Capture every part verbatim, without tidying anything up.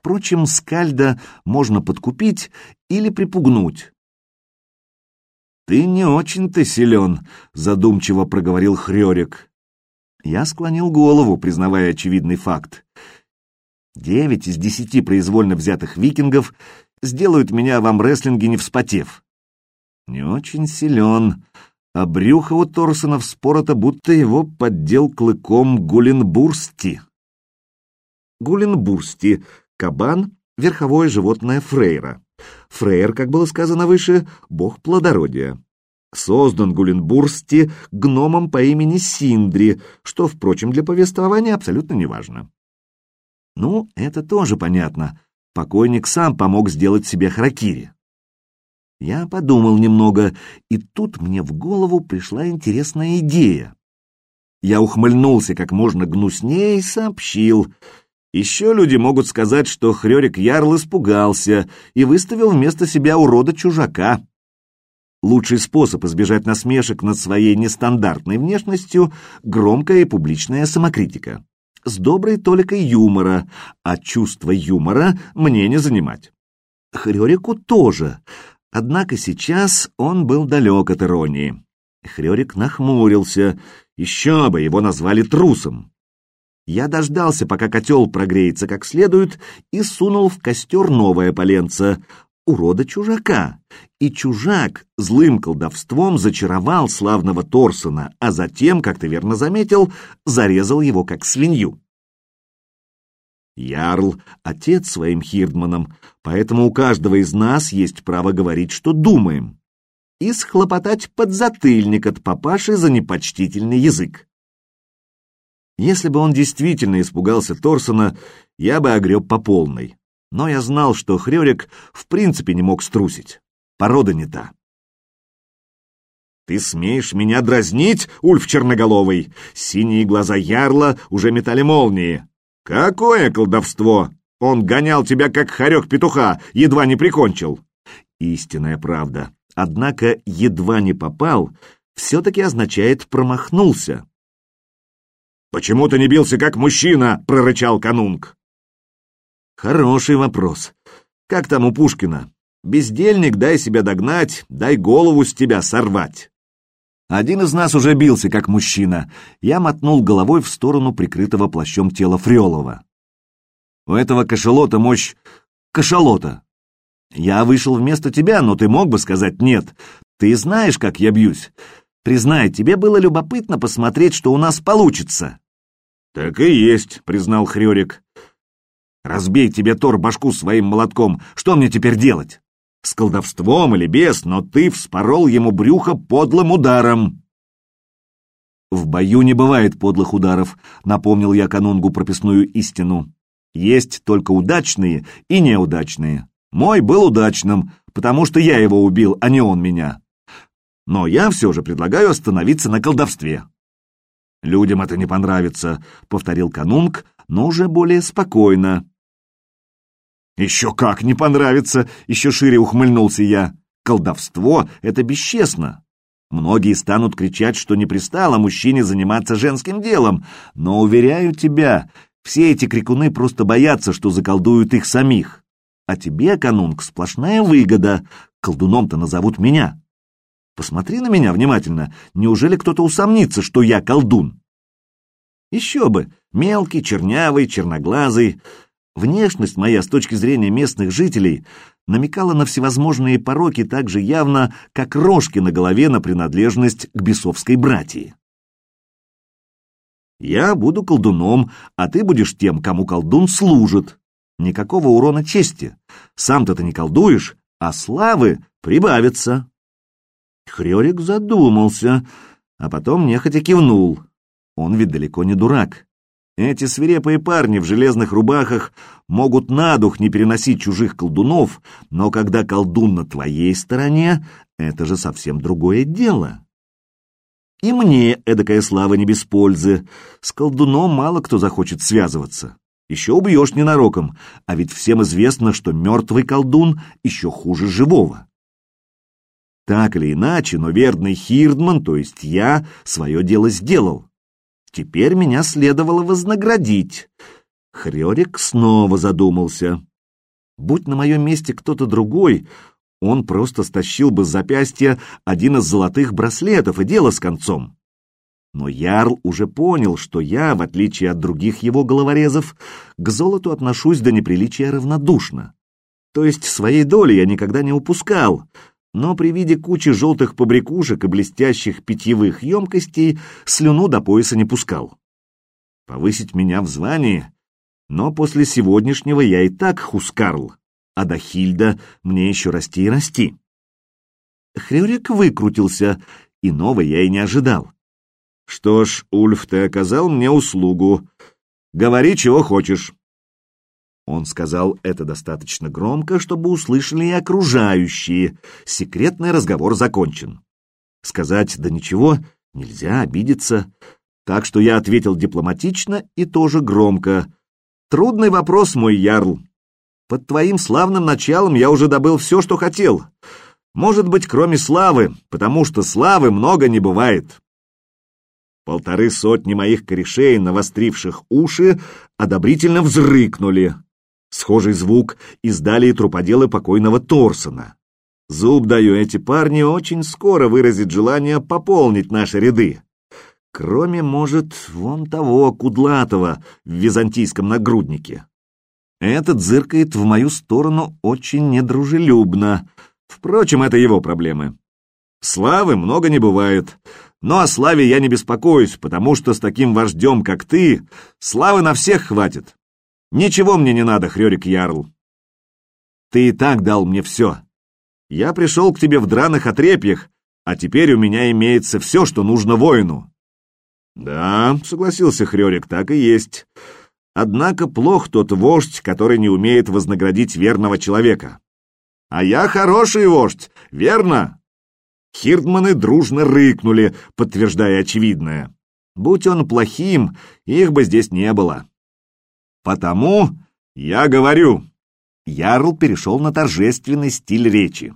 Впрочем, скальда можно подкупить или припугнуть. «Ты не очень-то силен», — задумчиво проговорил Хрёрик. Я склонил голову, признавая очевидный факт. Девять из десяти произвольно взятых викингов сделают меня в армрестлинге не вспотев. Не очень силен, а брюхо у Торсона вспорото, будто его поддел клыком Гуленбурсти. Гуленбурсти — кабан, верховое животное Фрейра. Фрейр, как было сказано выше, бог плодородия. Создан Гуленбурсти гномом по имени Синдри, что, впрочем, для повествования абсолютно неважно. Ну, это тоже понятно. Покойник сам помог сделать себе харакири. Я подумал немного, и тут мне в голову пришла интересная идея. Я ухмыльнулся как можно гнуснее и сообщил: еще люди могут сказать, что Хрёрик Ярл испугался и выставил вместо себя урода-чужака. Лучший способ избежать насмешек над своей нестандартной внешностью — громкая и публичная самокритика. С доброй толикой юмора, а чувство юмора мне не занимать. Хрёрику тоже, однако сейчас он был далек от иронии. Хрёрик нахмурился, еще бы, его назвали трусом. Я дождался, пока котел прогреется как следует, и сунул в костер новое поленце — урода-чужака. И чужак злым колдовством зачаровал славного Торсона, а затем, как ты верно заметил, зарезал его как свинью. Ярл — отец своим хирдманам, поэтому у каждого из нас есть право говорить, что думаем, и схлопотать подзатыльник от папаши за непочтительный язык. Если бы он действительно испугался Торсона, я бы огреб по полной. Но я знал, что Хрёрик в принципе не мог струсить. Порода не та. «Ты смеешь меня дразнить, Ульф Черноголовый?» Синие глаза Ярла уже метали молнии. «Какое колдовство! Он гонял тебя, как хорек петуха, едва не прикончил!» Истинная правда. Однако «едва не попал» все-таки означает «промахнулся». «Почему ты не бился, как мужчина?» — прорычал Канунг. Хороший вопрос. Как там у Пушкина? Бездельник, дай себя догнать, дай голову с тебя сорвать. Один из нас уже бился, как мужчина. Я мотнул головой в сторону прикрытого плащом тела Фрёлова. У этого кашалота мощь кашалота. Я вышел вместо тебя, но ты мог бы сказать «нет». Ты знаешь, как я бьюсь. Признай, тебе было любопытно посмотреть, что у нас получится. Так и есть, признал Хрёрик. Разбей тебе, Тор, башку своим молотком. Что мне теперь делать? С колдовством или без, но ты вспорол ему брюхо подлым ударом. В бою не бывает подлых ударов, напомнил я Канунгу прописную истину. Есть только удачные и неудачные. Мой был удачным, потому что я его убил, а не он меня. Но я все же предлагаю остановиться на колдовстве. Людям это не понравится, повторил Канунг, но уже более спокойно. Еще как не понравится, еще шире ухмыльнулся я. Колдовство — это бесчестно. Многие станут кричать, что не пристало мужчине заниматься женским делом, но, уверяю тебя, все эти крикуны просто боятся, что заколдуют их самих. А тебе, Канунг, сплошная выгода. Колдуном-то назовут меня. Посмотри на меня внимательно. Неужели кто-то усомнится, что я колдун? Еще бы. Мелкий, чернявый, черноглазый. Внешность моя, с точки зрения местных жителей, намекала на всевозможные пороки так же явно, как рожки на голове на принадлежность к бесовской братии. Я буду колдуном, а ты будешь тем, кому колдун служит. Никакого урона чести. Сам-то ты не колдуешь, а славы прибавится. Хрёрик задумался, а потом нехотя кивнул. Он ведь далеко не дурак. Эти свирепые парни в железных рубахах могут на дух не переносить чужих колдунов, но когда колдун на твоей стороне, это же совсем другое дело. И мне эдакая слава не без пользы. С колдуном мало кто захочет связываться. Еще убьешь ненароком, а ведь всем известно, что мертвый колдун еще хуже живого. Так или иначе, но верный хирдман, то есть я, свое дело сделал. Теперь меня следовало вознаградить. Хрёрик снова задумался. Будь на моем месте кто-то другой, он просто стащил бы с запястья один из золотых браслетов, и дело с концом. Но Ярл уже понял, что я, в отличие от других его головорезов, к золоту отношусь до неприличия равнодушно. То есть своей доли я никогда не упускал, но при виде кучи желтых побрякушек и блестящих питьевых емкостей слюну до пояса не пускал. Повысить меня в звании? Но после сегодняшнего я и так хускарл, а до Хильда мне еще расти и расти. Хрюрик выкрутился, иного я и не ожидал. Что ж, Ульф, ты оказал мне услугу. Говори, чего хочешь. Он сказал это достаточно громко, чтобы услышали и окружающие. Секретный разговор закончен. Сказать «да ничего» нельзя, обидеться. Так что я ответил дипломатично и тоже громко. Трудный вопрос, мой ярл. Под твоим славным началом я уже добыл все, что хотел. Может быть, кроме славы, потому что славы много не бывает. Полторы сотни моих корешей, навостривших уши, одобрительно взрыкнули. Схожий звук издали и труподелы покойного Торсона. Зуб даю, эти парни очень скоро выразят желание пополнить наши ряды. Кроме, может, вон того, кудлатого, в византийском нагруднике. Этот зыркает в мою сторону очень недружелюбно. Впрочем, это его проблемы. Славы много не бывает. Но о славе я не беспокоюсь, потому что с таким вождем, как ты, славы на всех хватит. Ничего мне не надо, Хрёрик Ярл. Ты и так дал мне все. Я пришел к тебе в драных отрепьях, а теперь у меня имеется все, что нужно воину. Да, согласился Хрёрик, так и есть. Однако плох тот вождь, который не умеет вознаградить верного человека. А я хороший вождь, верно? Хирдманы дружно рыкнули, подтверждая очевидное. Будь он плохим, их бы здесь не было. Потому я говорю. Ярл перешел на торжественный стиль речи.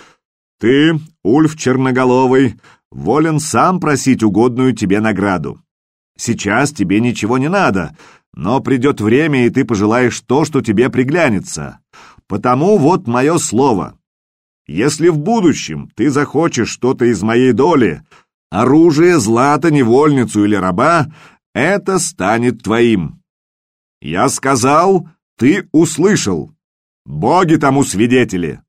Ты, Ульф Черноголовый, волен сам просить угодную тебе награду. Сейчас тебе ничего не надо, но придет время, и ты пожелаешь то, что тебе приглянется. Потому вот мое слово. Если в будущем ты захочешь что-то из моей доли, оружие, злато, невольницу или раба, это станет твоим. Я сказал, ты услышал. Боги тому свидетели.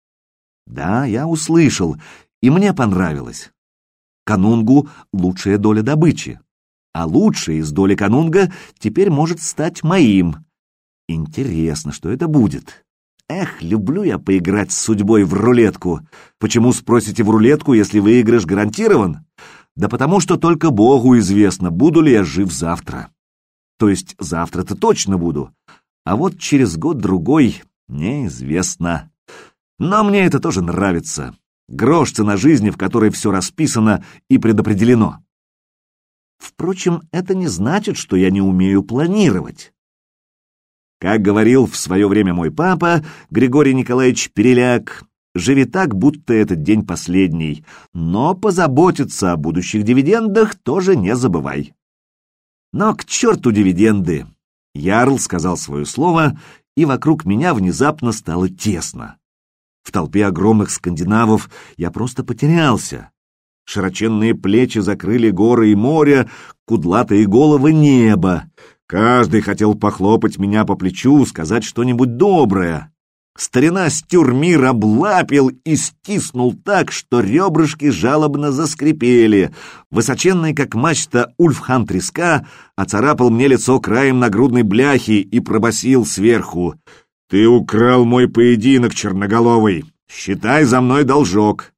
Да, я услышал, и мне понравилось. Канунгу лучшая доля добычи, а лучшая из доли канунга теперь может стать моим. Интересно, что это будет. Эх, люблю я поиграть с судьбой в рулетку. Почему, спросите, в рулетку, если выигрыш гарантирован? Да потому что только Богу известно, буду ли я жив завтра. То есть завтра-то точно буду, а вот через год-другой неизвестно. Но мне это тоже нравится. Грош цена жизни, в которой все расписано и предопределено. Впрочем, это не значит, что я не умею планировать. Как говорил в свое время мой папа, Григорий Николаевич Переляк, живи так, будто этот день последний, но позаботиться о будущих дивидендах тоже не забывай. Но к черту дивиденды! Ярл сказал свое слово, и вокруг меня внезапно стало тесно. В толпе огромных скандинавов я просто потерялся. Широченные плечи закрыли горы и море, кудлатые головы небо. Каждый хотел похлопать меня по плечу, сказать что-нибудь доброе. Старина Стюрмир облапил и стиснул так, что ребрышки жалобно заскрипели. Высоченный, как мачта, Ульфхан Треска оцарапал мне лицо краем нагрудной бляхи и пробасил сверху. «Ты украл мой поединок, Черноголовый! Считай за мной должок!»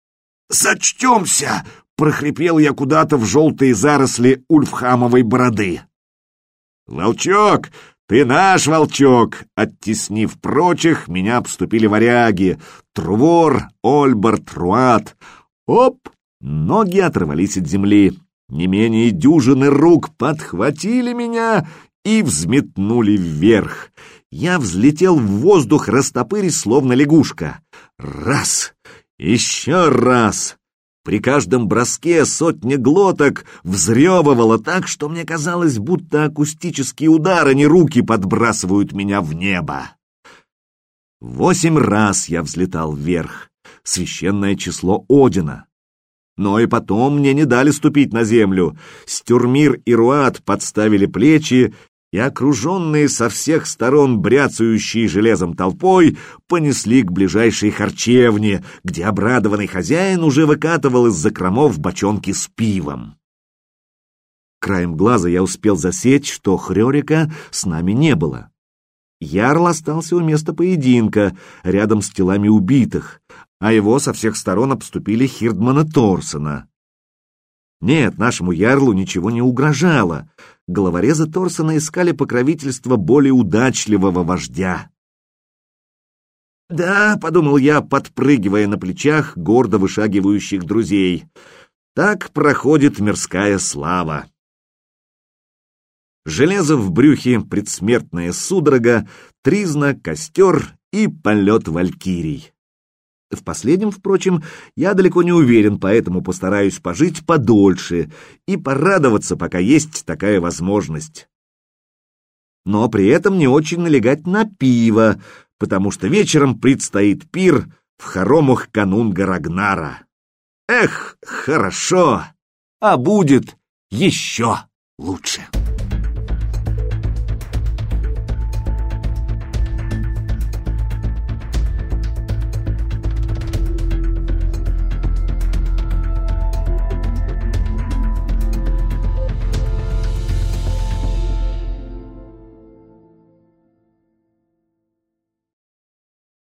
«Сочтемся!» — прохрипел я куда-то в желтые заросли Ульфхамовой бороды. «Волчок! Ты наш волчок!» Оттеснив прочих, меня обступили варяги. Трувор, Ольбард, Руат. Оп! Ноги оторвались от земли. Не менее дюжины рук подхватили меня и взметнули вверх. Я взлетел в воздух, растопырясь, словно лягушка. Раз! Еще раз! При каждом броске сотня глоток взрёвывала так, что мне казалось, будто акустические удары, а не руки, подбрасывают меня в небо. Восемь раз я взлетал вверх, священное число Одина. Но и потом мне не дали ступить на землю. Стюрмир и Руат подставили плечи, и, окруженные со всех сторон бряцающей железом толпой, понесли к ближайшей харчевне, где обрадованный хозяин уже выкатывал из закромов бочонки с пивом. Краем глаза я успел засечь, что Хрёрика с нами не было. Ярл остался у места поединка, рядом с телами убитых, а его со всех сторон обступили Хирдмана Торсена. Нет, нашему ярлу ничего не угрожало. Головорезы Торсена искали покровительство более удачливого вождя. «Да», — подумал я, подпрыгивая на плечах гордо вышагивающих друзей, — «так проходит мирская слава». Железо в брюхе, предсмертная судорога, тризна, костер и полет валькирий. В последнем, впрочем, я далеко не уверен, поэтому постараюсь пожить подольше и порадоваться, пока есть такая возможность. Но при этом не очень налегать на пиво, потому что вечером предстоит пир в хоромах канунга Рагнара. Эх, хорошо, а будет еще лучше.